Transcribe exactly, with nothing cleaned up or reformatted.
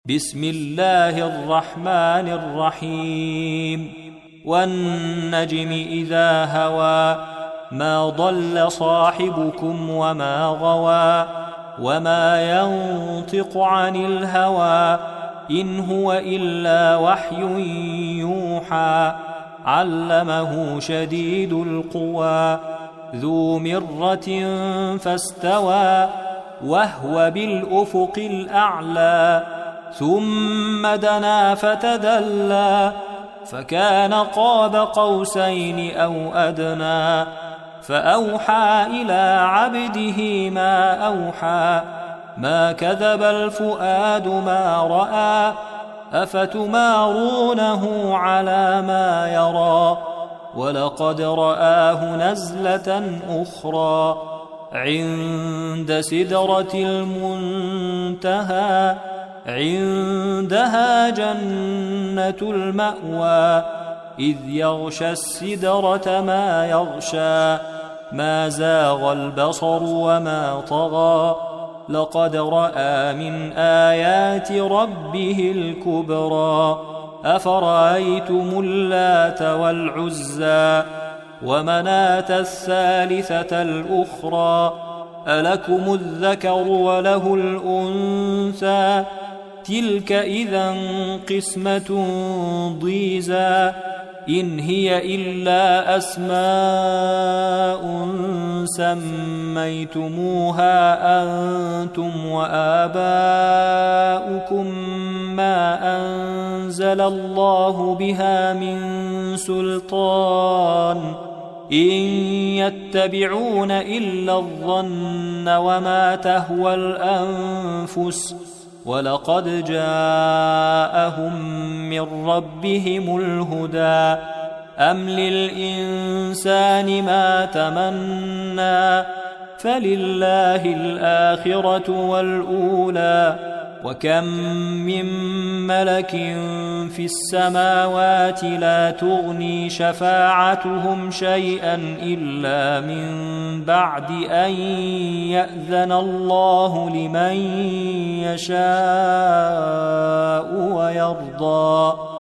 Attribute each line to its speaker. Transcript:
Speaker 1: بسم الله الرحمن الرحيم والنجم إذا هوى ما ضل صاحبكم وما غوى وما ينطق عن الهوى إن هو إلا وحي يوحى علمه شديد القوى ذو مرة فاستوى وهو بالأفق الأعلى ثم دنا فتدلى فكان قاب قوسين أو أدنى فأوحى إلى عبده ما أوحى ما كذب الفؤاد ما رأى أفتمارونه على ما يرى ولقد رآه نزلة أخرى عند سدرة المنتهى عندها جنة المأوى إذ يغشى السدرة ما يغشى ما زاغ البصر وما طغى لقد رأى من آيات ربه الكبرى أفرأيتم اللات والعزى ومناة الثالثة الأخرى ألكم الذكر وله الأنثى تلك إذا قسمة ضيزى إن هي إلا أسماء سميتموها أنتم وآباؤكم ما أنزل الله بها من سلطان إن يتبعون إلا الظن وما تهوى الأنفس ولقد جاءهم من ربهم الهدى أم للإنسان ما تمنى فلله الآخرة والأولى وكم من ملك في السماوات لا تغني شفاعتهم شيئا إلا من بعد أن يأذن الله لمن يشاء ويرضى